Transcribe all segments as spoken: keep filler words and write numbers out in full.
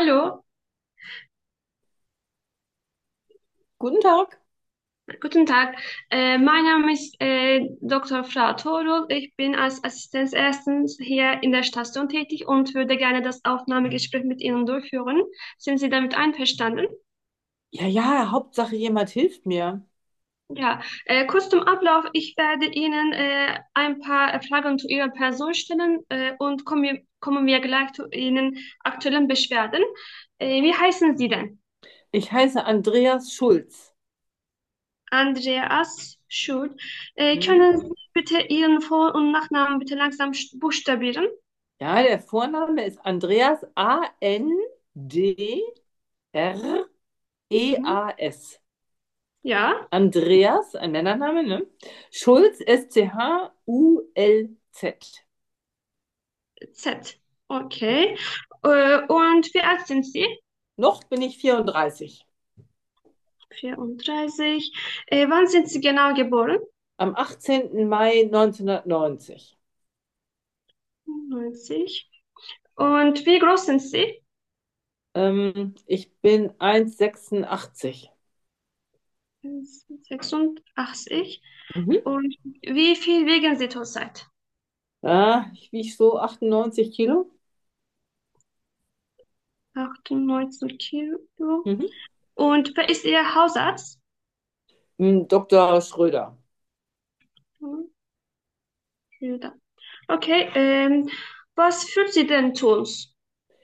Hallo, Guten Tag. guten Tag. Äh, mein Name ist äh, Doktor Frau Torul. Ich bin als Assistenzärztin hier in der Station tätig und würde gerne das Aufnahmegespräch mit Ihnen durchführen. Sind Sie damit einverstanden? Ja, ja, Hauptsache jemand hilft mir. Ja, äh, kurz zum Ablauf. Ich werde Ihnen äh, ein paar Fragen zu Ihrer Person stellen äh, und kommen wir, kommen wir gleich zu Ihren aktuellen Beschwerden. Äh, wie heißen Sie denn? Ich heiße Andreas Schulz. Andreas Schuld. Äh, Hm? können Sie bitte Ihren Vor- und Nachnamen bitte langsam st- buchstabieren? Ja, der Vorname ist Andreas A N D R E Mhm. A S. Ja, Andreas, ein Männername, ne? Schulz, S C H U L Z. Z. Okay. Äh, und wie alt sind Sie? Noch bin ich vierunddreißig. vierunddreißig. Äh, wann sind Sie genau geboren? Am achtzehnten Mai neunzehnhundertneunzig. neunzig. Und wie groß sind Sie? Ähm, ich bin eins Komma sechsundachtzig. sechsundachtzig. Mhm. Und wie viel wiegen Sie zurzeit? Ja, ich wiege so achtundneunzig Kilo. achtundneunzig Kilo. Mhm. Und wer ist Ihr Hausarzt? Hm, Doktor Schröder. Hm, Hilda. Okay, ähm, was führt Sie denn zu uns?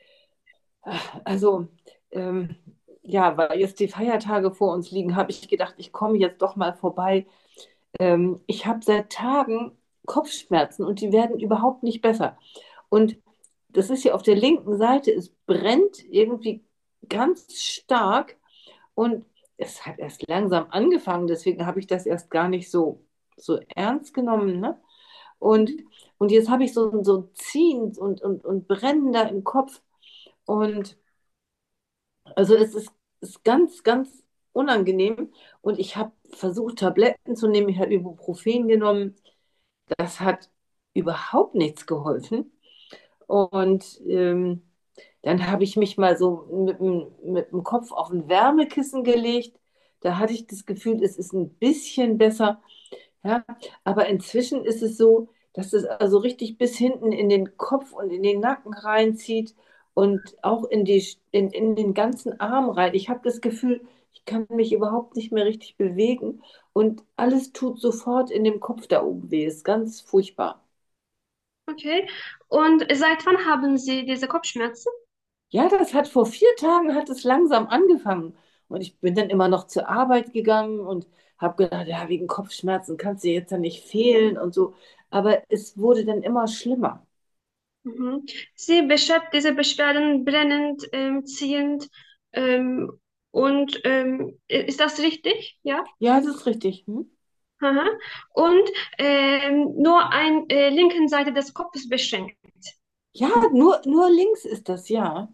Also, ähm, ja, weil jetzt die Feiertage vor uns liegen, habe ich gedacht, ich komme jetzt doch mal vorbei. Ähm, ich habe seit Tagen Kopfschmerzen und die werden überhaupt nicht besser. Und das ist hier auf der linken Seite, es brennt irgendwie ganz stark und es hat erst langsam angefangen, deswegen habe ich das erst gar nicht so, so ernst genommen, ne? Und, und jetzt habe ich so, so ein Ziehen und, und, und Brennen da im Kopf. Und also es ist, ist ganz, ganz unangenehm und ich habe versucht, Tabletten zu nehmen. Ich habe Ibuprofen genommen. Das hat überhaupt nichts geholfen. Und ähm, dann habe ich mich mal so mit, dem- mit dem Kopf auf ein Wärmekissen gelegt. Da hatte ich das Gefühl, es ist ein bisschen besser. Ja, aber inzwischen ist es so, dass es also richtig bis hinten in den Kopf und in den Nacken reinzieht und auch in die, in, in den ganzen Arm rein. Ich habe das Gefühl, ich kann mich überhaupt nicht mehr richtig bewegen und alles tut sofort in dem Kopf da oben weh. Ist ganz furchtbar. Okay. Und seit wann haben Sie diese Kopfschmerzen? Ja, das hat vor vier Tagen hat es langsam angefangen. Und ich bin dann immer noch zur Arbeit gegangen und habe gedacht, ja, wegen Kopfschmerzen kannst du jetzt ja nicht fehlen und so. Aber es wurde dann immer schlimmer. Mhm. Sie beschreibt diese Beschwerden brennend, ähm, ziehend, ähm, und ähm, ist das richtig? Ja? Ja, das ist richtig. Hm? Aha. Und ähm, nur ein äh, linken Seite des Kopfes beschränkt. Ja, nur, nur links ist das, ja.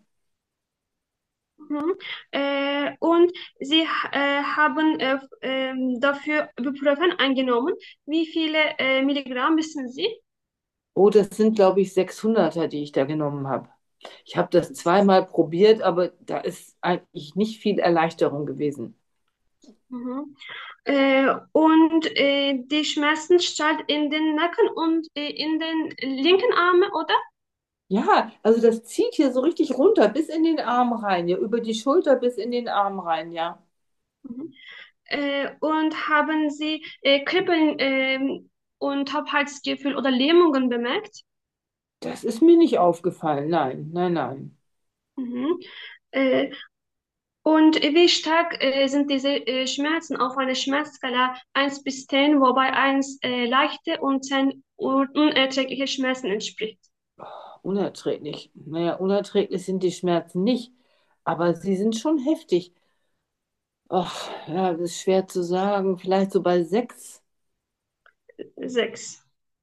Mhm. Äh, und Sie äh, haben äh, ähm, dafür Ibuprofen eingenommen. Wie viele äh, Milligramm wissen Sie? Oh, das sind, glaube ich, sechshunderter, die ich da genommen habe. Ich habe das zweimal probiert, aber da ist eigentlich nicht viel Erleichterung gewesen. Mhm. Äh, und äh, die Schmerzen stark in den Nacken und äh, in den linken Arm, oder? Ja, also das zieht hier so richtig runter, bis in den Arm rein, ja, über die Schulter bis in den Arm rein, ja. Mhm. Äh, und haben Sie äh, Kribbeln ähm, und Taubheitsgefühl oder Lähmungen bemerkt? Das ist mir nicht aufgefallen, nein, nein, nein. Mhm. Äh, und wie stark äh, sind diese äh, Schmerzen auf einer Schmerzskala eins bis zehn, wobei eins äh, leichte und zehn un unerträgliche Schmerzen entspricht? Unerträglich. Naja, unerträglich sind die Schmerzen nicht, aber sie sind schon heftig. Ach, ja, das ist schwer zu sagen. Vielleicht so bei sechs. Sechs.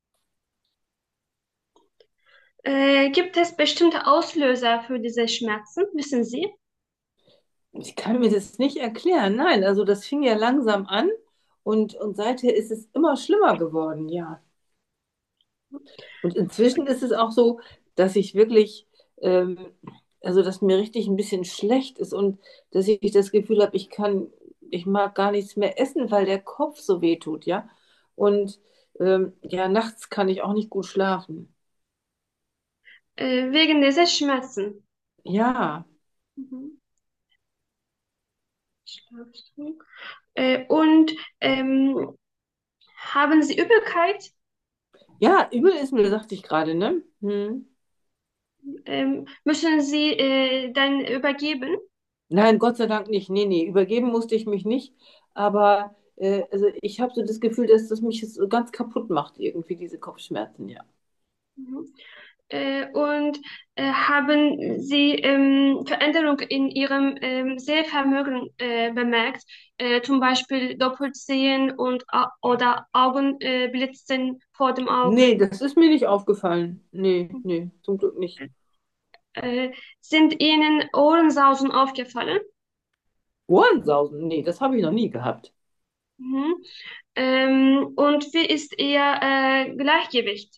Äh, gibt es bestimmte Auslöser für diese Schmerzen? Wissen Sie? Ich kann mir das nicht erklären. Nein, also das fing ja langsam an und, und seither ist es immer schlimmer geworden, ja. Und inzwischen ist es auch so, dass ich wirklich, ähm, also dass mir richtig ein bisschen schlecht ist und dass ich das Gefühl habe, ich kann, ich mag gar nichts mehr essen, weil der Kopf so weh tut, ja. Und ähm, ja, nachts kann ich auch nicht gut schlafen. Äh, wegen dieser Schmerzen. Ja, Mhm. Schlaftrunk. Äh, und ähm, haben Sie Übelkeit? ja, übel ist mir, sagte ich gerade, ne? Hm. Ähm, müssen Sie äh, dann übergeben? Nein, Gott sei Dank nicht. Nee, nee, übergeben musste ich mich nicht. Aber äh, also ich habe so das Gefühl, dass das mich so ganz kaputt macht, irgendwie, diese Kopfschmerzen, ja. Mhm. Äh, und äh, haben Sie ähm, Veränderung in Ihrem ähm, Sehvermögen äh, bemerkt? Äh, zum Beispiel Doppelsehen und Au- oder Augenblitzen äh, Blitzen vor dem Nee, Augen? das ist mir nicht aufgefallen. Nee, nee, zum Glück nicht. Äh, sind Ihnen Ohrensausen aufgefallen? Ohrensausen? Nee, das habe ich noch nie gehabt. Mhm. Ähm, und wie ist Ihr äh, Gleichgewicht?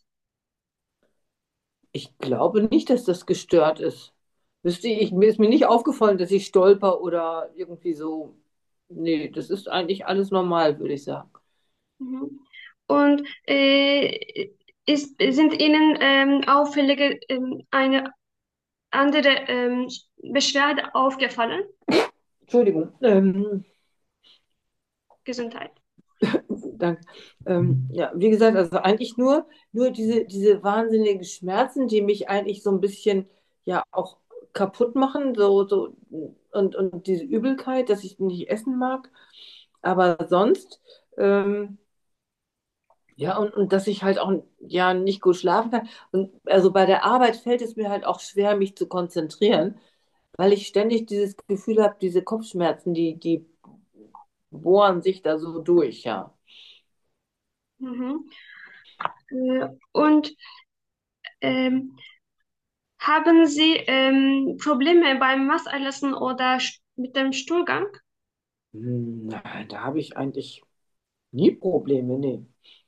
Ich glaube nicht, dass das gestört ist. Wüsste ich, mir ist mir nicht aufgefallen, dass ich stolper oder irgendwie so. Nee, das ist eigentlich alles normal, würde ich sagen. Mhm. Und äh, ist, sind Ihnen ähm, auffällige ähm, eine andere ähm, Beschwerde aufgefallen? Entschuldigung. Ähm, Gesundheit. Danke. Ähm, ja, wie gesagt, also eigentlich nur, nur diese, diese wahnsinnigen Schmerzen, die mich eigentlich so ein bisschen ja auch kaputt machen, so, so, und, und diese Übelkeit, dass ich nicht essen mag. Aber sonst, ähm, ja, und, und dass ich halt auch ja nicht gut schlafen kann. Und also bei der Arbeit fällt es mir halt auch schwer, mich zu konzentrieren, weil ich ständig dieses Gefühl habe, diese Kopfschmerzen, die, die bohren sich da so durch, ja. Mhm. Äh, und ähm, haben Sie ähm, Probleme beim Wasserlassen oder st- mit dem Stuhlgang? Hm, nein, da habe ich eigentlich nie Probleme, nee.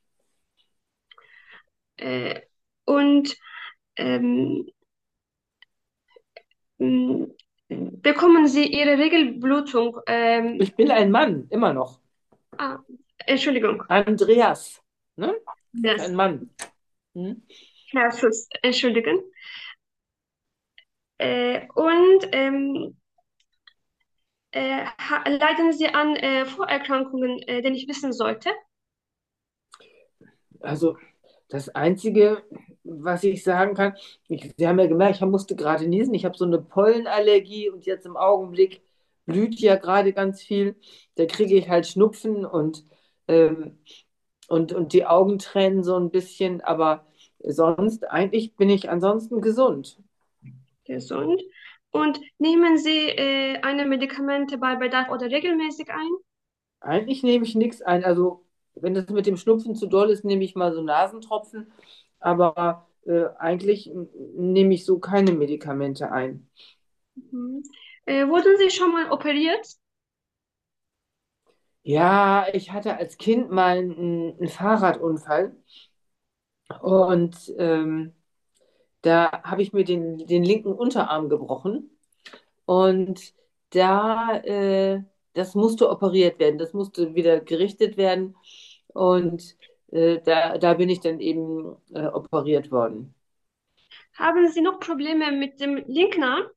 Äh, und ähm, mh, bekommen Sie Ihre Regelblutung? Ähm, Ich bin ein Mann, immer noch. ah, Entschuldigung, Andreas, ne? Ist das ein Mann. Hm? Herr Schuss, entschuldigen. Äh, und ähm, äh, ha- leiden Sie an äh, Vorerkrankungen, äh, den ich wissen sollte? Also das Einzige, was ich sagen kann, ich, Sie haben ja gemerkt, ich musste gerade niesen, ich habe so eine Pollenallergie und jetzt im Augenblick blüht ja gerade ganz viel. Da kriege ich halt Schnupfen und, ähm, und, und die Augen tränen so ein bisschen, aber sonst, eigentlich bin ich ansonsten gesund. Gesund. Und nehmen Sie äh, eine Medikamente bei Bedarf oder regelmäßig ein? Eigentlich nehme ich nichts ein. Also, wenn das mit dem Schnupfen zu doll ist, nehme ich mal so Nasentropfen. Aber äh, eigentlich mm, nehme ich so keine Medikamente ein. Mhm. Äh, wurden Sie schon mal operiert? Ja, ich hatte als Kind mal einen, einen Fahrradunfall und ähm, da habe ich mir den, den linken Unterarm gebrochen. Und da, äh, das musste operiert werden, das musste wieder gerichtet werden. Und äh, da, da bin ich dann eben äh, operiert worden. Haben Sie noch Probleme mit dem linken Arm?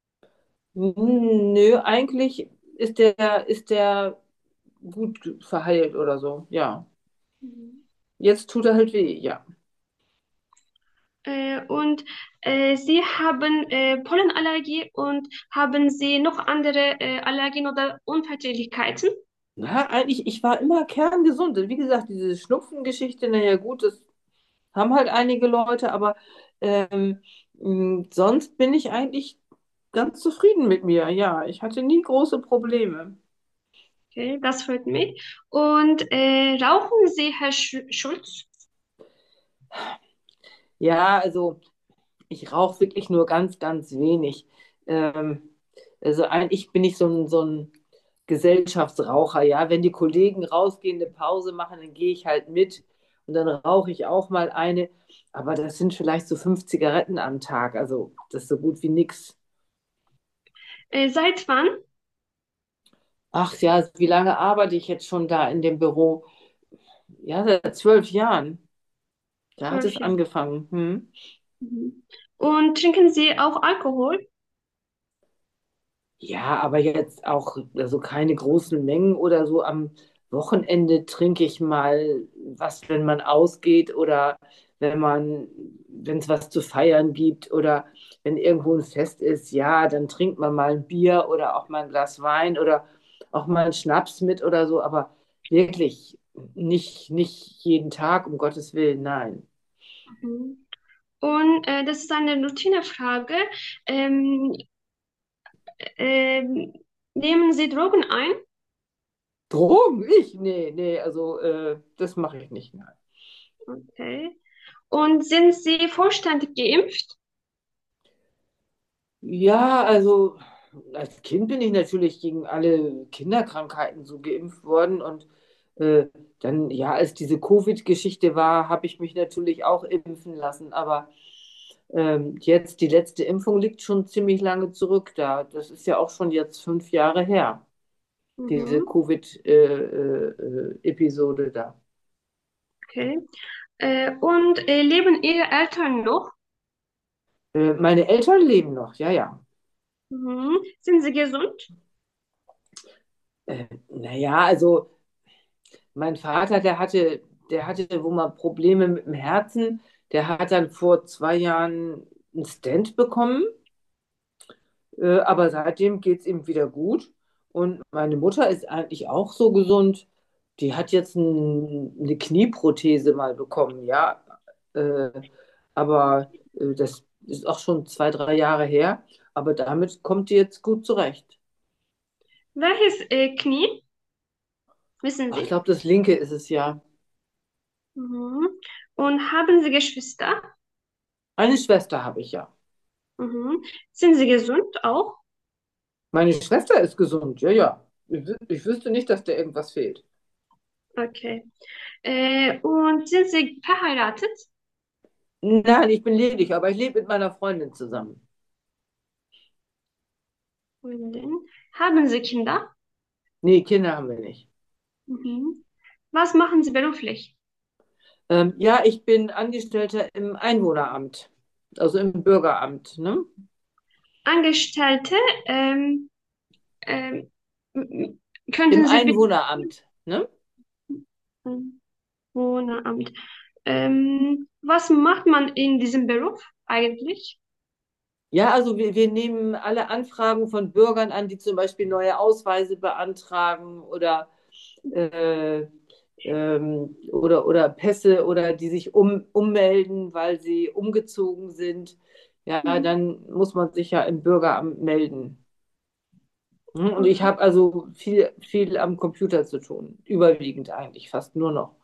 Nö, eigentlich ist der, ist der gut verheilt oder so. Ja. Mhm. Jetzt tut er halt weh, ja. Äh, und äh, Sie haben äh, Pollenallergie und haben Sie noch andere äh, Allergien oder Unverträglichkeiten? Na, eigentlich, ich war immer kerngesund. Wie gesagt, diese Schnupfengeschichte, naja, gut, das haben halt einige Leute, aber ähm, mh, sonst bin ich eigentlich ganz zufrieden mit mir. Ja, ich hatte nie große Probleme. Okay, das freut mich. Und äh, rauchen Sie, Herr Sch Schulz? Ja, also ich rauche wirklich nur ganz, ganz wenig. Ähm, also eigentlich bin ich so ein, so ein Gesellschaftsraucher, ja. Wenn die Kollegen rausgehen, eine Pause machen, dann gehe ich halt mit und dann rauche ich auch mal eine. Aber das sind vielleicht so fünf Zigaretten am Tag. Also das ist so gut wie nix. Äh, seit wann? Ach ja, wie lange arbeite ich jetzt schon da in dem Büro? Ja, seit zwölf Jahren. Da hat Zwölf es Jahre. angefangen. Hm. Mhm. Und trinken Sie auch Alkohol? Ja, aber jetzt auch also keine großen Mengen oder so. Am Wochenende trinke ich mal was, wenn man ausgeht oder wenn man, wenn es was zu feiern gibt oder wenn irgendwo ein Fest ist, ja, dann trinkt man mal ein Bier oder auch mal ein Glas Wein oder auch mal einen Schnaps mit oder so, aber wirklich nicht, nicht jeden Tag, um Gottes Willen, nein. Mhm. Und äh, das ist eine Routinefrage. Ähm, ähm, Nehmen Sie Drogen ein? Drogen? Ich? Nee, nee, also äh, das mache ich nicht. Nein. Okay. Und sind Sie vollständig geimpft? Ja, also als Kind bin ich natürlich gegen alle Kinderkrankheiten so geimpft worden und äh, dann, ja, als diese Covid-Geschichte war, habe ich mich natürlich auch impfen lassen, aber ähm, jetzt die letzte Impfung liegt schon ziemlich lange zurück da. Das ist ja auch schon jetzt fünf Jahre her, diese Mhm. Covid-Episode da. Okay. Äh, und äh, leben Ihre Eltern noch? Äh, meine Eltern leben noch, ja, ja. Mhm. Sind Sie gesund? Äh, naja, also mein Vater, der hatte, der hatte wohl mal Probleme mit dem Herzen. Der hat dann vor zwei Jahren einen Stent bekommen, äh, aber seitdem geht es ihm wieder gut. Und meine Mutter ist eigentlich auch so gesund. Die hat jetzt ein, eine Knieprothese mal bekommen, ja. Äh, aber äh, das ist auch schon zwei, drei Jahre her. Aber damit kommt die jetzt gut zurecht. Welches äh, Knie? Wissen Ach, ich Sie? glaube, das linke ist es ja. Mhm. Und haben Sie Geschwister? Eine Schwester habe ich ja. Mhm. Sind Sie gesund auch? Meine Schwester ist gesund, ja, ja. Ich, wü- ich wüsste nicht, dass der irgendwas fehlt. Okay. Äh, und sind Sie verheiratet? Nein, ich bin ledig, aber ich lebe mit meiner Freundin zusammen. Freundin. Haben Sie Kinder? Nee, Kinder haben wir nicht. Mhm. Was machen Sie beruflich? Ähm, ja, ich bin Angestellter im Einwohneramt, also im Bürgeramt, ne? Angestellte, ähm, ähm, m- Im könnten Sie bitte Einwohneramt, ne? Wohnamt. Ähm, was macht man in diesem Beruf eigentlich? Ja, also wir, wir nehmen alle Anfragen von Bürgern an, die zum Beispiel neue Ausweise beantragen oder, äh, ähm, oder, oder Pässe oder die sich um, ummelden, weil sie umgezogen sind. Ja, Mhm. dann muss man sich ja im Bürgeramt melden. Hm, und ich Okay. habe also viel, viel am Computer zu tun, überwiegend eigentlich, fast nur noch.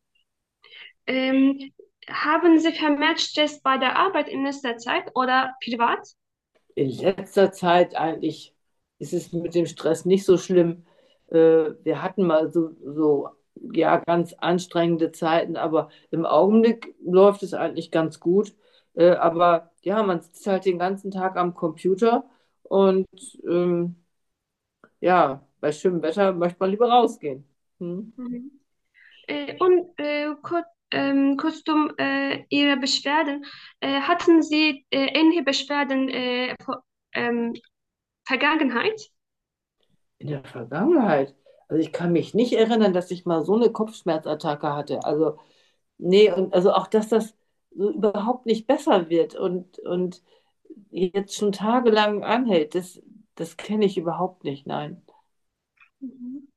Ähm, Haben Sie vermehrt Stress bei der Arbeit in letzter Zeit oder privat? In letzter Zeit eigentlich ist es mit dem Stress nicht so schlimm. Äh, wir hatten mal so, so ja, ganz anstrengende Zeiten, aber im Augenblick läuft es eigentlich ganz gut. Äh, aber ja, man sitzt halt den ganzen Tag am Computer und ähm, ja, bei schönem Wetter möchte man lieber rausgehen. Hm? Mhm. Äh, und äh, kur ähm, kurzum, äh, Ihre Beschwerden. Äh, hatten Sie äh, ähnliche Beschwerden äh, vor, ähm, Vergangenheit? In der Vergangenheit. Also ich kann mich nicht erinnern, dass ich mal so eine Kopfschmerzattacke hatte. Also, nee, und also auch, dass das so überhaupt nicht besser wird und, und jetzt schon tagelang anhält, das, das kenne ich überhaupt nicht, nein. Mhm.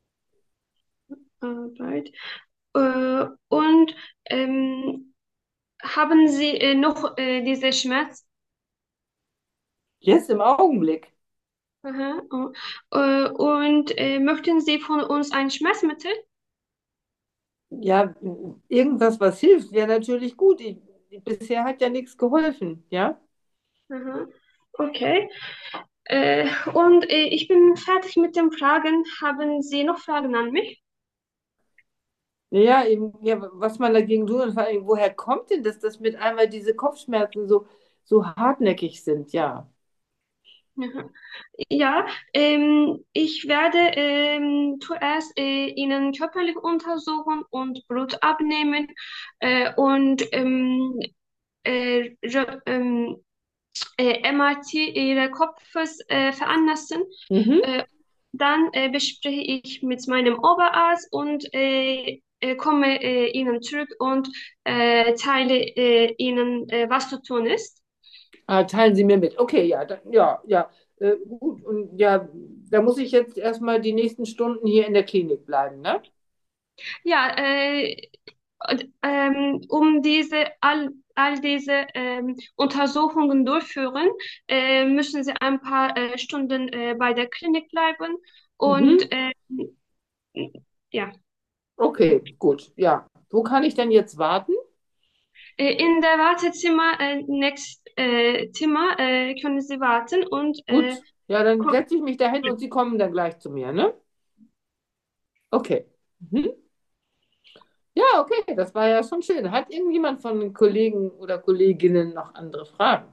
Arbeit. Äh, und ähm, haben Sie äh, noch äh, diese Schmerz? Jetzt im Augenblick. Aha, oh. Äh, und äh, möchten Sie von uns ein Schmerzmittel? Ja, irgendwas, was hilft, wäre natürlich gut. Ich, bisher hat ja nichts geholfen, ja. Aha, okay. Äh, und äh, ich bin fertig mit den Fragen. Haben Sie noch Fragen an mich? Ja, eben, ja, was man dagegen tun und vor allem, woher kommt denn das, dass mit einmal diese Kopfschmerzen so, so hartnäckig sind, ja. Aha. Ja, ähm, ich werde ähm, zuerst äh, Ihnen körperlich untersuchen und Blut abnehmen äh, und ähm, äh, re- ähm, äh, M R T Ihres Kopfes äh, veranlassen. Mhm. Äh, Dann äh, bespreche ich mit meinem Oberarzt und äh, äh, komme äh, Ihnen zurück und äh, teile äh, Ihnen, äh, was zu tun ist. Ah, teilen Sie mir mit. Okay, ja, dann, ja, ja. Äh, gut, und ja, da muss ich jetzt erstmal die nächsten Stunden hier in der Klinik bleiben, ne? Ja, äh, und, ähm, um diese all, all diese ähm, Untersuchungen durchführen, äh, müssen Sie ein paar äh, Stunden äh, bei der Klinik bleiben und Mhm. äh, ja, Okay, gut, ja. Wo kann ich denn jetzt warten? äh, in der Wartezimmer, äh, next äh, Zimmer, äh, können Sie warten und äh, Gut, ja, dann ko- setze ich mich dahin und Sie kommen dann gleich zu mir, ne? Okay. Mhm. Ja, okay, das war ja schon schön. Hat irgendjemand von den Kollegen oder Kolleginnen noch andere Fragen?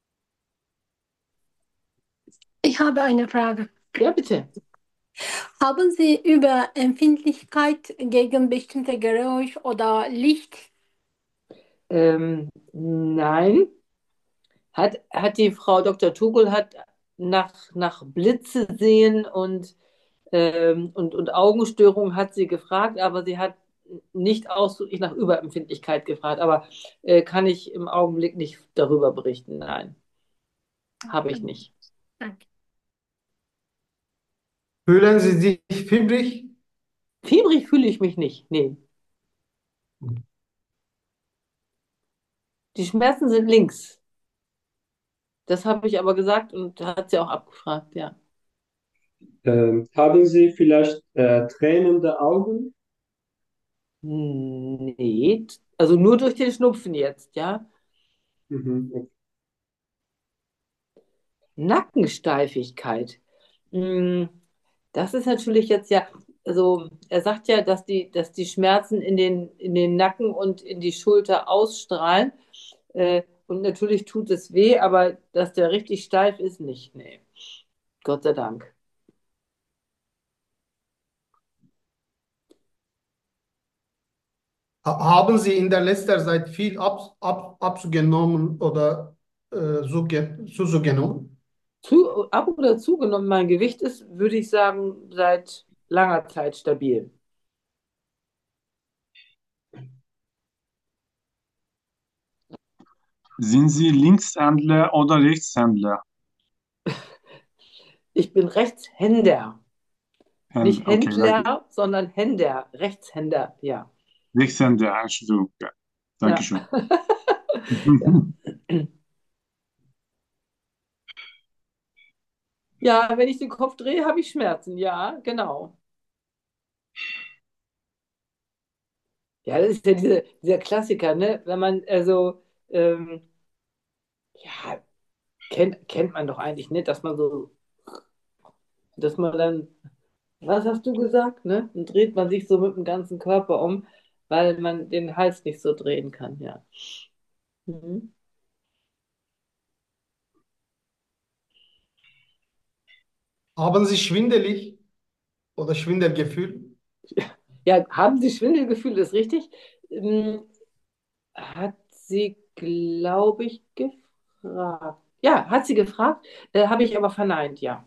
Ich habe eine Frage. Ja, bitte. Haben Sie über Empfindlichkeit gegen bestimmte Geräusch oder Licht? Ähm, nein. Hat, hat die Frau Doktor Tugel hat nach, nach Blitze sehen und, ähm, und, und Augenstörungen hat sie gefragt, aber sie hat nicht ausdrücklich nach Überempfindlichkeit gefragt. Aber äh, kann ich im Augenblick nicht darüber berichten. Nein, habe ich nicht. Danke. Fühlen Sie sich fiebrig? Fiebrig fühle ich mich nicht. Nee. Die Schmerzen sind links. Das habe ich aber gesagt und hat sie auch abgefragt, ja. Ähm, haben Sie vielleicht äh, tränende Augen? Nee, also nur durch den Schnupfen jetzt, ja. Mhm. Nackensteifigkeit. Mm, Das ist natürlich jetzt ja, also er sagt ja, dass die, dass die Schmerzen in den, in den Nacken und in die Schulter ausstrahlen. Äh, und natürlich tut es weh, aber dass der richtig steif ist, nicht. Nee, Gott sei Dank. Ha- Haben Sie in der letzten Zeit viel ab, ab, abgenommen oder äh, zuge- zugenommen? Zu, ab oder zugenommen, mein Gewicht ist, würde ich sagen, seit langer Zeit stabil. Sind Sie Linkshändler oder Rechtshändler? Ich bin Rechtshänder. Händ- Nicht Okay, ja. Händler, sondern Händer. Rechtshänder, ja. Rechtshänder, Entschuldigung. Ja. Ja. Dankeschön. Ja. Ja, wenn ich den Kopf drehe, habe ich Schmerzen. Ja, genau. Ja, das ist ja diese, dieser Klassiker, ne? Wenn man, also, ähm, ja, kennt, kennt man doch eigentlich nicht, dass man so, dass man dann, was hast du gesagt, ne? Dann dreht man sich so mit dem ganzen Körper um, weil man den Hals nicht so drehen kann, ja. Mhm. Haben Sie schwindelig oder Schwindelgefühl? Ja, haben Sie Schwindelgefühl, ist richtig? Ähm, Hat sie, glaube ich, gefragt. Ja, hat sie gefragt, äh, habe ich aber verneint, ja.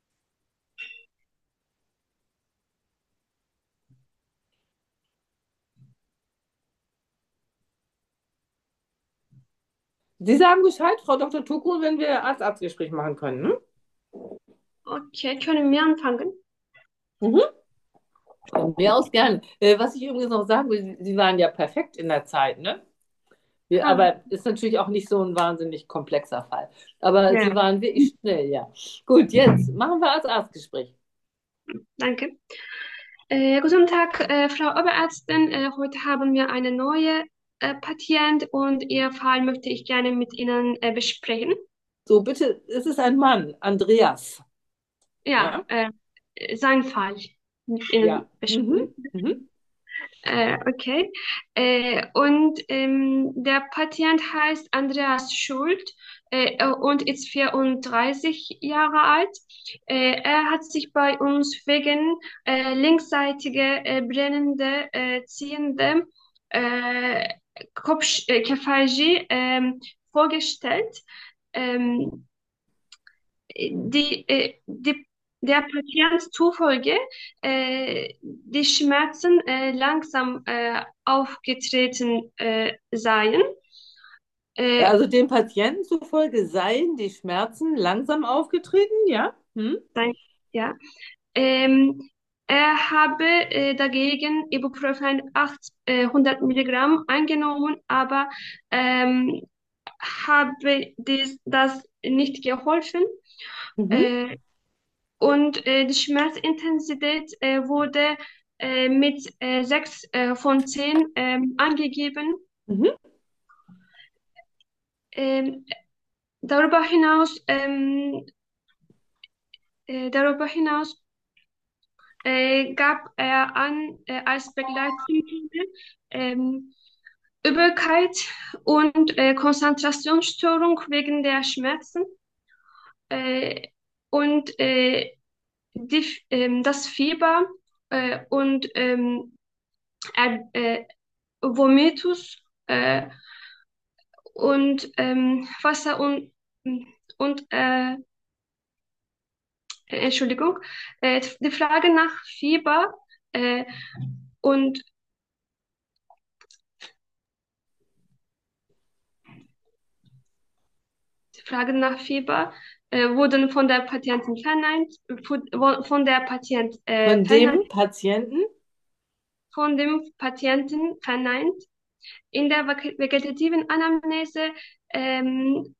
Sie sagen Bescheid, Frau Doktor Tuku, wenn wir Arzt-Arzt-Gespräch machen können, ne? okay, können wir anfangen? Mhm. Von mir aus gern. Äh, was ich übrigens noch sagen will, Sie, Sie waren ja perfekt in der Zeit, ne? Wir, Ah, aber ist natürlich auch nicht so ein wahnsinnig komplexer Fall. Aber ja, Sie waren wirklich schnell, ja. Gut, jetzt machen wir Arzt-Arzt-Gespräch. danke. Äh, guten Tag, äh, Frau Oberärztin. Äh, heute haben wir eine neue äh, Patient und Ihr Fall möchte ich gerne mit Ihnen äh, besprechen. So, bitte, es ist ein Mann, Andreas. Ja, Ja? äh, sein Fall mit Ihnen Ja. Mhm. besprechen. Mhm. Äh, okay. Äh, und ähm, der Patient heißt Andreas Schuld. äh, und ist vierunddreißig Jahre alt. Äh, er hat sich bei uns wegen äh, linksseitige äh, brennende, äh, ziehende äh, Kopfkephagie ähm, vorgestellt. Ähm, die, äh, die, der Patient zufolge äh, die Schmerzen äh, langsam äh, aufgetreten äh, seien. Ja, Äh, also dem Patienten zufolge seien die Schmerzen langsam aufgetreten, ja? Hm? sein, ja. Ähm, er habe äh, dagegen Ibuprofen achthundert Milligramm eingenommen, aber ähm, habe dies, das nicht geholfen. Mhm. Äh, und äh, die Schmerzintensität äh, wurde äh, mit äh, sechs äh, von zehn ähm, angegeben. Mhm. Ähm, darüber hinaus, ähm, äh, darüber hinaus äh, gab er an äh, als Begleitsymptome ähm, Übelkeit und äh, Konzentrationsstörung wegen der Schmerzen äh, und äh, die, ähm, das Fieber äh, und ähm, er, äh, Vomitus äh, und ähm, Wasser und, und äh, Entschuldigung, äh, die Frage nach Fieber äh, und die Frage nach Fieber äh, wurden von der Patientin verneint, fu- von der Patient äh, Von verneint, dem Patienten? von dem Patienten verneint. In der vege- vegetativen Anamnese ähm,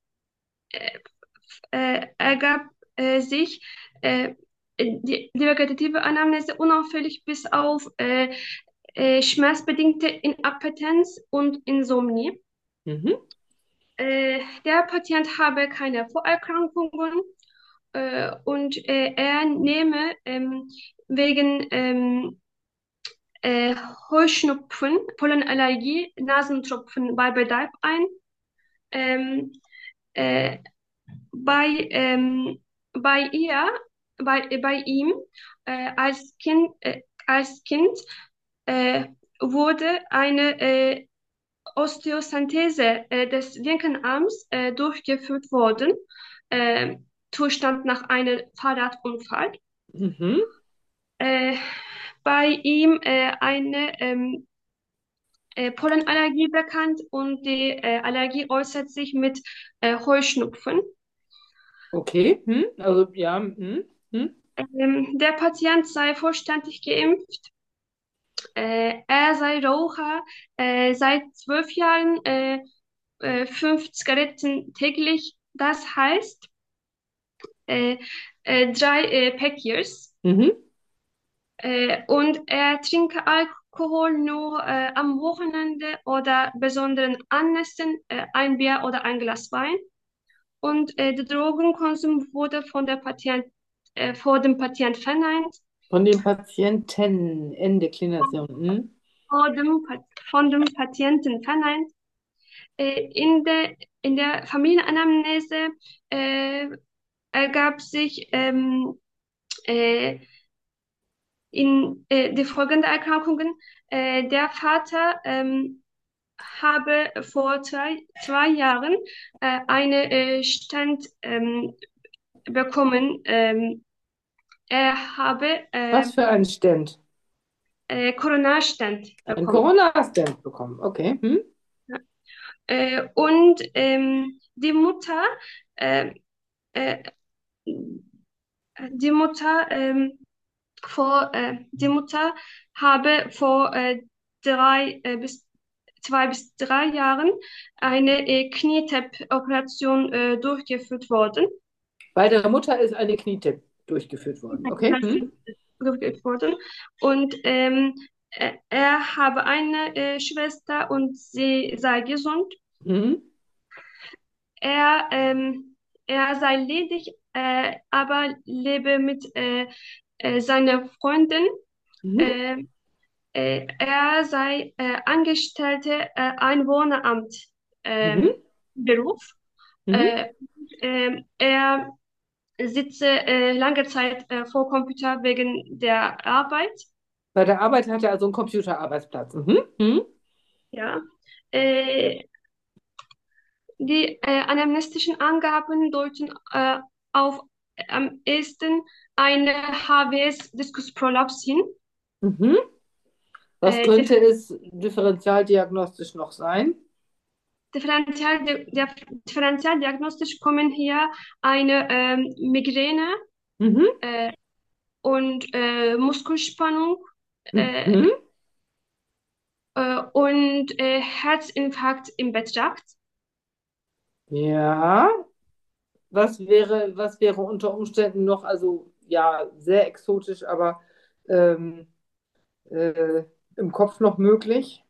äh, ergab äh, sich äh, die, die vegetative Anamnese unauffällig bis auf äh, äh, schmerzbedingte Inappetenz und Insomnie. Mhm. Äh, der Patient habe keine Vorerkrankungen äh, und äh, er nehme ähm, wegen ähm, äh, Heuschnupfen, Pollenallergie, Nasentropfen bei Bedarf ein. Ähm, äh, bei, ähm, bei ihr, bei, bei ihm äh, als Kind, äh, als Kind äh, wurde eine äh, Osteosynthese äh, des linken Arms äh, durchgeführt worden, äh, Zustand nach einem Fahrradunfall. Mhm. Äh, bei ihm äh, eine ähm, äh, Pollenallergie bekannt und die äh, Allergie äußert sich mit äh, Heuschnupfen. Okay. Hm? Also ja. Hm? Hm? Ähm, der Patient sei vollständig geimpft. Äh, er sei Raucher, äh, seit zwölf Jahren äh, äh, fünf Zigaretten täglich. Das heißt, äh, äh, drei äh, Päckjes. Mhm. Äh, und er trinke Alkohol nur äh, am Wochenende oder besonderen Anlässen, äh, ein Bier oder ein Glas Wein. Und äh, der Drogenkonsum wurde von der Patient, äh, vor dem Patient verneint. Von dem Patienten, Endeklination. Hm? Vor dem, Pa- von dem Patienten verneint. Äh, in der, in der Familienanamnese äh, ergab sich ähm, äh, in äh, die folgenden Erkrankungen. Äh, der Vater ähm, habe vor zwei, zwei Jahren äh, eine äh, Stent ähm, bekommen. Ähm, er habe äh, Was für ein Stent? äh, Coronarstand Ein bekommen. Corona-Stent bekommen. Okay. Hm? Ja. Äh, und ähm, die Mutter, äh, äh, die Mutter ähm, vor, äh, die Mutter habe vor äh, drei äh, bis zwei bis drei Jahren eine äh, Knietap-Operation äh, durchgeführt worden. Bei der Mutter ist eine Knietipp durchgeführt worden. Okay. Hm? Durchgeführt worden. Und ähm, äh, er habe eine äh, Schwester und sie sei gesund. Mhm. Er, ähm, er sei ledig, äh, aber lebe mit äh, äh, seiner Freundin. Mhm. Äh, äh, er sei äh, Angestellte äh, Einwohneramt äh, Mhm. Beruf Mhm. Äh, ähm, er sitze äh, lange Zeit äh, vor Computer wegen der Arbeit. Bei der Arbeit hat er also einen Computerarbeitsplatz. Mhm. Mhm. Ja. Äh, die äh, anamnestischen Angaben deuten äh, auf am ehesten eine H W S-Diskusprolaps hin. Mhm. Was Äh, könnte es differentialdiagnostisch noch sein? Differential, der, differentialdiagnostisch kommen hier eine ähm, Migräne Mhm. äh, und äh, Muskelspannung äh, Mhm. äh, und äh, Herzinfarkt im Betracht. Ja, was wäre, was wäre unter Umständen noch, also ja, sehr exotisch, aber ähm, äh, im Kopf noch möglich?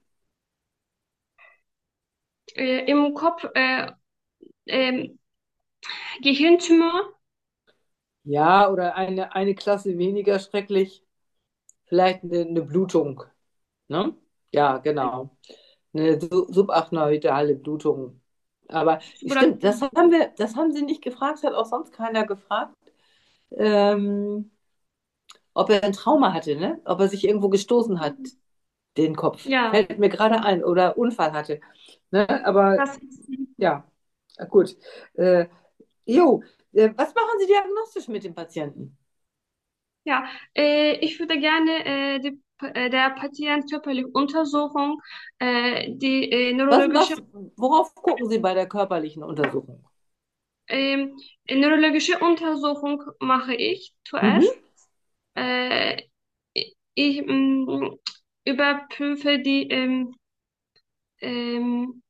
Äh, im Kopf äh, ähm, Gehirntumor, Ja, oder eine, eine Klasse weniger schrecklich, vielleicht eine, eine Blutung, ne? Ja, genau. Eine su- subarachnoidale Blutung. Aber stimmt, das haben wir, das haben Sie nicht gefragt, das hat auch sonst keiner gefragt, ähm, ob er ein Trauma hatte, ne? Ob er sich irgendwo gestoßen hat, den Kopf. ja, Fällt mir gerade ein, oder Unfall hatte. Ne? Aber das ist, ja, gut. Äh, jo, äh, was machen Sie diagnostisch mit dem Patienten? ja, äh, ich würde gerne äh, die, äh, der Patient körperliche Untersuchung, äh, die äh, Was, neurologische, was, worauf gucken Sie bei der körperlichen Untersuchung? ähm, neurologische Untersuchung mache ich Mhm, zuerst. Äh, ich mh, überprüfe die, ähm, ähm,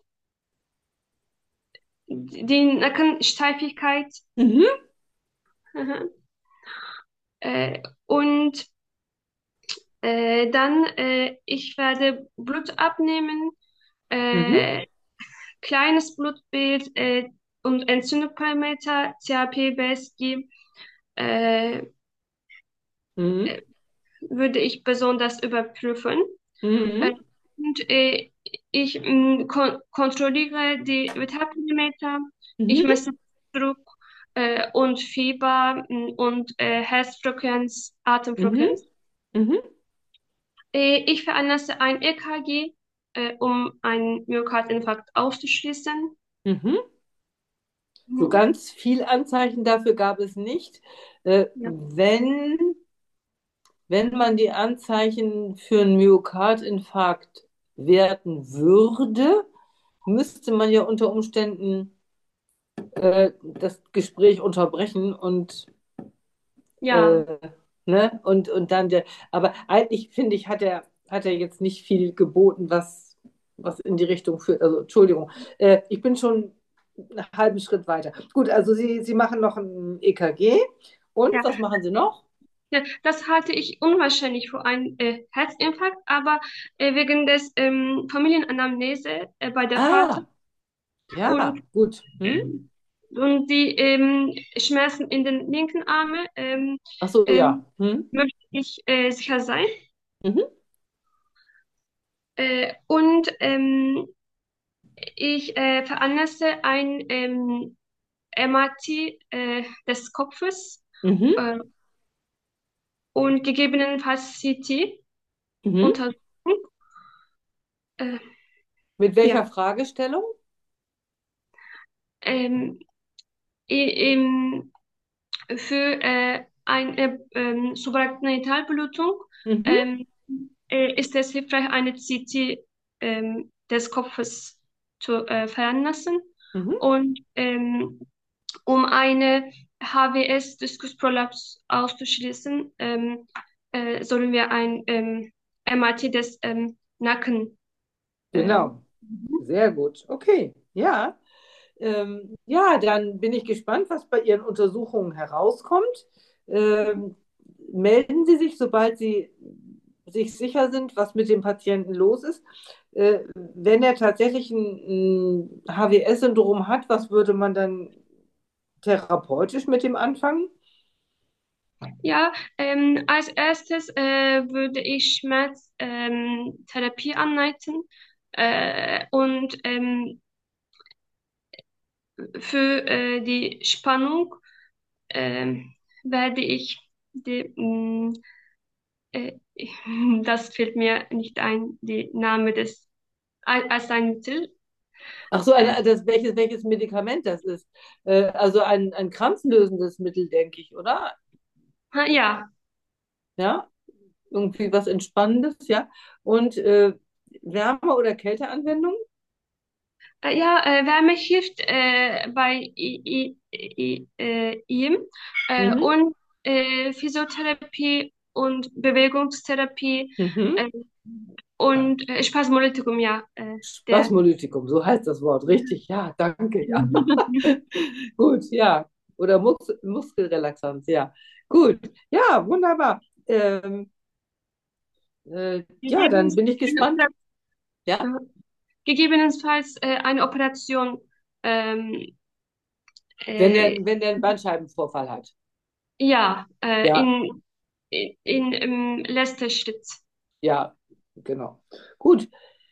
die Nackensteifigkeit. mhm, Mhm. Äh, und äh, dann, äh, ich werde Blut abnehmen, mhm, äh, kleines Blutbild äh, und Entzündungsparameter, C A P, B S G, äh, mhm, äh, würde ich besonders überprüfen. Äh, mhm, und äh, ich mh, kon kontrolliere die Vitalparameter, ich mhm, messe Druck äh, und Fieber mh, und äh, Herzfrequenz, mhm, Atemfrequenz. mhm, Äh, ich veranlasse ein E K G, äh, um einen Myokardinfarkt auszuschließen. mhm. So Mhm. ganz viel Anzeichen dafür gab es nicht. Äh, Ja. wenn, wenn man die Anzeichen für einen Myokardinfarkt werten würde, müsste man ja unter Umständen äh, das Gespräch unterbrechen und, Ja, äh, ne? Und, und dann der, aber eigentlich finde ich, hat er, hat er jetzt nicht viel geboten, was, was in die Richtung führt. Also, Entschuldigung, äh, ich bin schon einen halben Schritt weiter. Gut, also Sie, Sie machen noch ein E K G und ja. was machen Sie noch? Ja, das halte ich unwahrscheinlich für einen äh, Herzinfarkt, aber äh, wegen des ähm, Familienanamnese äh, bei der Vater Ah, ja, und, gut. Hm? ähm, und die ähm, Schmerzen in den linken Arme ähm, Ach so, ja. ähm, Hm? möchte ich äh, sicher sein. Mhm. Äh, und ähm, ich äh, veranlasse ein ähm, M R T äh, des Kopfes Mhm. äh, und gegebenenfalls C Mhm. T-Untersuchung. Äh, Mit ja. welcher Fragestellung? Ähm, i- im, für äh, eine ähm, Subarachnoidalblutung Mhm. ähm, äh, ist es hilfreich, eine C T ähm, des Kopfes zu äh, veranlassen. Mhm. Und ähm, um eine H W S-Diskusprolaps auszuschließen, ähm, äh, sollen wir ein ähm, M R T des ähm, Nacken. Ähm, Genau. Sehr gut. Okay. Ja. Ähm, ja, dann bin ich gespannt, was bei Ihren Untersuchungen herauskommt. Ähm, melden Sie sich, sobald Sie sich sicher sind, was mit dem Patienten los ist. Äh, wenn er tatsächlich ein, ein H W S-Syndrom hat, was würde man dann therapeutisch mit ihm anfangen? Ja, ähm, als erstes äh, würde ich Schmerztherapie ähm, Therapie anleiten äh, und ähm, für äh, die Spannung ähm, werde ich die, mh, äh, das fällt mir nicht ein, die Name des Ar- Arzneimittel. Ach so, Äh, ein, das, welches, welches Medikament das ist. Äh, also ein, ein krampflösendes Mittel, denke ich, oder? ha, ja, Ja, irgendwie was Entspannendes, ja. Und äh, Wärme- oder Kälteanwendung? äh, ja, äh, Wärme hilft äh, bei I, I, I, äh, ihm äh, Mhm. und äh, Physiotherapie und Bewegungstherapie Mhm. äh, und äh, Spasmolytikum, ja, äh, der. Spasmolytikum, so heißt das Wort, richtig, ja, danke, ja. Gut, ja. Oder Mus Muskelrelaxanz, ja. Gut, ja, wunderbar. Ähm, äh, ja, dann Gegebenenfalls, bin ich gespannt. Ja, gegebenenfalls äh, eine Operation ähm, wenn der, äh, wenn der einen Bandscheibenvorfall hat. ja, äh, Ja, in, in, in im letzten Schritt. ja, genau. Gut,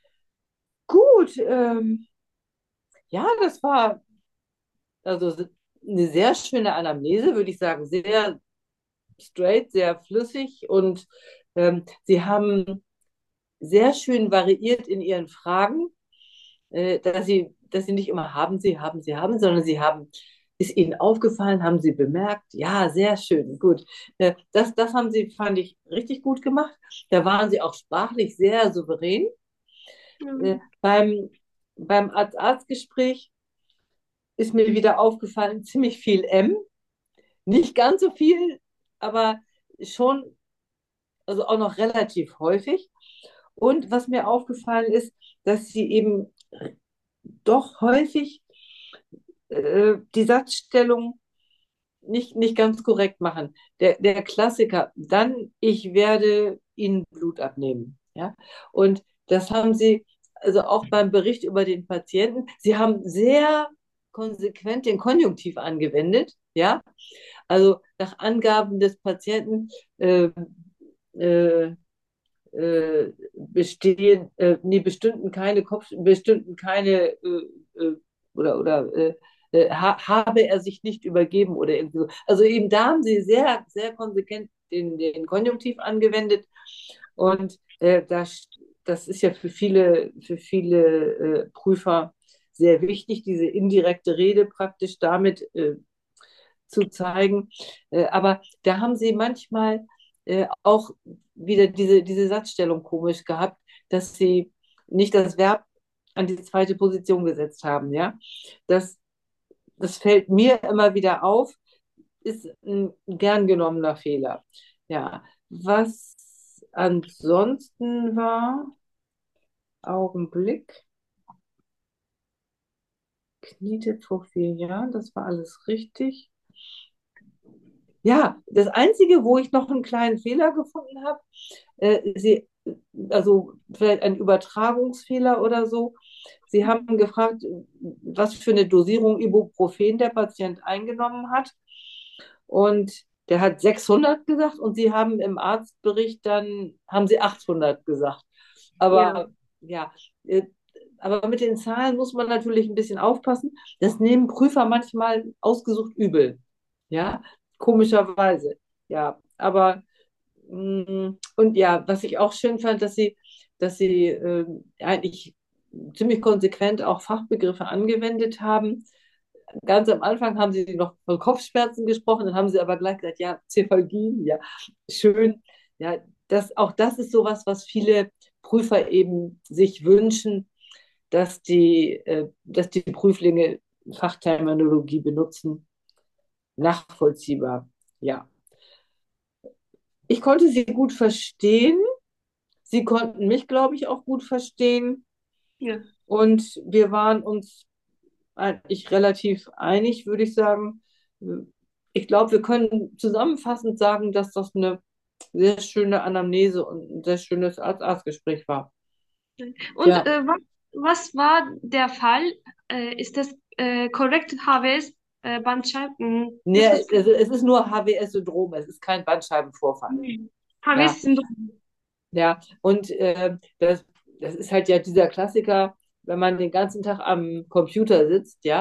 gut. Ähm, ja, das war also eine sehr schöne Anamnese, würde ich sagen. Sehr straight, sehr flüssig und ähm, Sie haben sehr schön variiert in Ihren Fragen, äh, dass Sie, dass Sie nicht immer haben Sie, haben Sie, haben, sondern Sie haben, ist Ihnen aufgefallen, haben Sie bemerkt, ja, sehr schön, gut. Äh, das, das haben Sie, fand ich, richtig gut gemacht. Da waren Sie auch sprachlich sehr souverän. Äh, Mhm. beim, beim Arzt-Arzt-Gespräch ist mir wieder aufgefallen, ziemlich viel M. Nicht ganz so viel, aber schon, also auch noch relativ häufig. Und was mir aufgefallen ist, dass sie eben doch häufig äh, die Satzstellung nicht, nicht ganz korrekt machen. Der, der Klassiker, dann ich werde Ihnen Blut abnehmen. Ja? Und das haben Sie, also auch beim Bericht über den Patienten, Sie haben sehr konsequent den Konjunktiv angewendet. Ja? Also nach Angaben des Patienten äh, äh, äh, bestehen, äh, nee, bestünden keine Kopf, bestünden keine äh, äh, oder oder äh, äh, ha, habe er sich nicht übergeben oder irgendwie so. Also eben da haben sie sehr, sehr konsequent den, den Konjunktiv angewendet und äh, das, das ist ja für viele, für viele äh, Prüfer sehr wichtig, diese indirekte Rede praktisch damit äh, zu zeigen. Äh, aber da haben sie manchmal äh, auch wieder diese, diese Satzstellung komisch gehabt, dass sie nicht das Verb an die zweite Position gesetzt haben. Ja? Das, das fällt mir immer wieder auf, ist ein gern genommener Fehler. Ja, was ansonsten war, Augenblick, Knietipp vor vier Jahren, das war alles richtig. Ja, das Einzige, wo ich noch einen kleinen Fehler gefunden habe, äh, Sie, also vielleicht ein Übertragungsfehler oder so. Sie haben gefragt, was für eine Dosierung Ibuprofen der Patient eingenommen hat. Und der hat sechshundert gesagt und Sie haben im Arztbericht dann, haben Sie achthundert gesagt. Ja, Aber ja, äh, aber mit den Zahlen muss man natürlich ein bisschen aufpassen. Das nehmen Prüfer manchmal ausgesucht übel. Ja, komischerweise. Ja, aber mm, und ja, was ich auch schön fand, dass sie, dass sie äh, eigentlich ziemlich konsequent auch Fachbegriffe angewendet haben. Ganz am Anfang haben sie noch von Kopfschmerzen gesprochen, dann haben sie aber gleich gesagt, ja, Cephalgien, ja, schön. Ja, das, auch das ist sowas, was viele Prüfer eben sich wünschen, dass die, äh, dass die Prüflinge Fachterminologie benutzen. Nachvollziehbar, ja. Ich konnte sie gut verstehen. Sie konnten mich, glaube ich, auch gut verstehen. ja. Und wir waren uns eigentlich relativ einig, würde ich sagen. Ich glaube, wir können zusammenfassend sagen, dass das eine sehr schöne Anamnese und ein sehr schönes Arzt-Arzt-Gespräch war. Und Ja, äh, was, was war der Fall? Äh, ist das äh, korrekt H W S äh, Bandscheiben? nee, Das ist also es ist nur H W S-Syndrom, es ist kein Bandscheibenvorfall. Ja, H W S-Syndrom. ja. Und äh, das, das ist halt ja dieser Klassiker, wenn man den ganzen Tag am Computer sitzt, ja.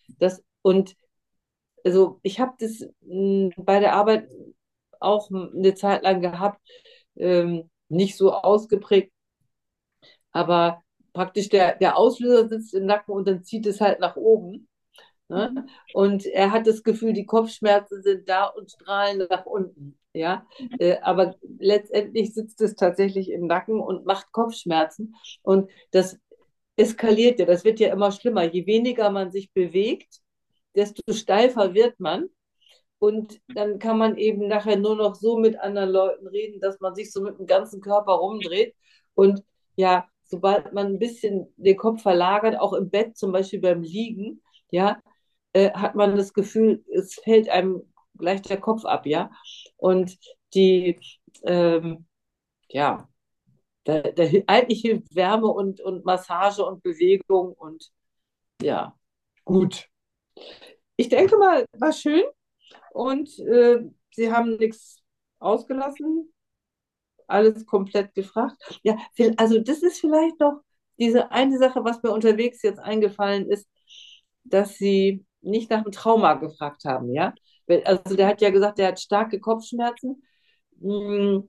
Das, und also ich habe das mh, bei der Arbeit auch eine Zeit lang gehabt, ähm, nicht so ausgeprägt, aber praktisch der, der Auslöser sitzt im Nacken und dann zieht es halt nach oben. Ne? Mhm. Und er hat das Gefühl, die Kopfschmerzen sind da und strahlen nach unten. Ja, äh, aber letztendlich sitzt es tatsächlich im Nacken und macht Kopfschmerzen. Und das eskaliert ja, das wird ja immer schlimmer. Je weniger man sich bewegt, desto steifer wird man. Und dann kann man eben nachher nur noch so mit anderen Leuten reden, dass man sich so mit dem ganzen Körper rumdreht. Und ja, sobald man ein bisschen den Kopf verlagert, auch im Bett, zum Beispiel beim Liegen, ja, äh, hat man das Gefühl, es fällt einem gleich der Kopf ab, ja. Und die, ähm, ja, da, da, eigentlich hilft Wärme und, und Massage und Bewegung und ja, gut. Ich denke mal, war schön und äh, Sie haben nichts ausgelassen, alles komplett gefragt. Ja, also das ist vielleicht noch diese eine Sache, was mir unterwegs jetzt eingefallen ist, dass Sie nicht nach dem Trauma gefragt haben, ja? Also der hat ja gesagt, der hat starke Kopfschmerzen. Hm,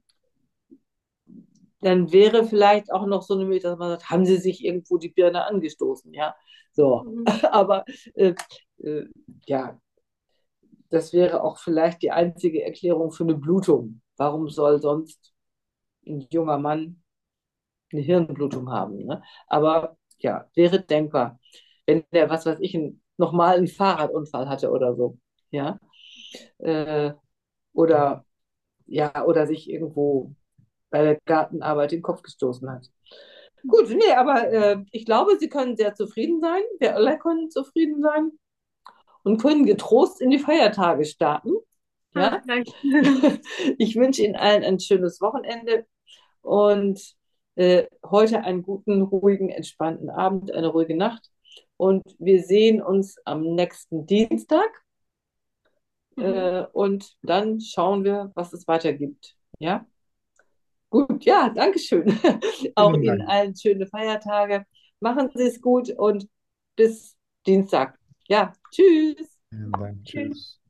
dann wäre vielleicht auch noch so eine Möglichkeit, dass man sagt, haben Sie sich irgendwo die Birne angestoßen, ja? So, Mhm. aber äh, äh, ja, das wäre auch vielleicht die einzige Erklärung für eine Blutung. Warum soll sonst ein junger Mann eine Hirnblutung haben? Ne? Aber ja, wäre denkbar, wenn der, was weiß ich, einen, nochmal einen Fahrradunfall hatte oder so. Ja, äh, oder ja, oder sich irgendwo bei der Gartenarbeit den Kopf gestoßen hat. Gut, nee, aber äh, ich glaube, Sie können sehr zufrieden sein. Wir alle können zufrieden sein und können getrost in die Feiertage starten. Ah, Ja, danke. ich wünsche Ihnen allen ein schönes Wochenende und äh, heute einen guten, ruhigen, entspannten Abend, eine ruhige Nacht. Und wir sehen uns am nächsten Dienstag Mhm. äh, und dann schauen wir, was es weitergibt. Ja, gut, ja, danke schön. Auch Vielen Ihnen Dank. allen schöne Feiertage. Machen Sie es gut und bis Dienstag. Ja, tschüss. Vielen Dank. Tschüss. Tschüss.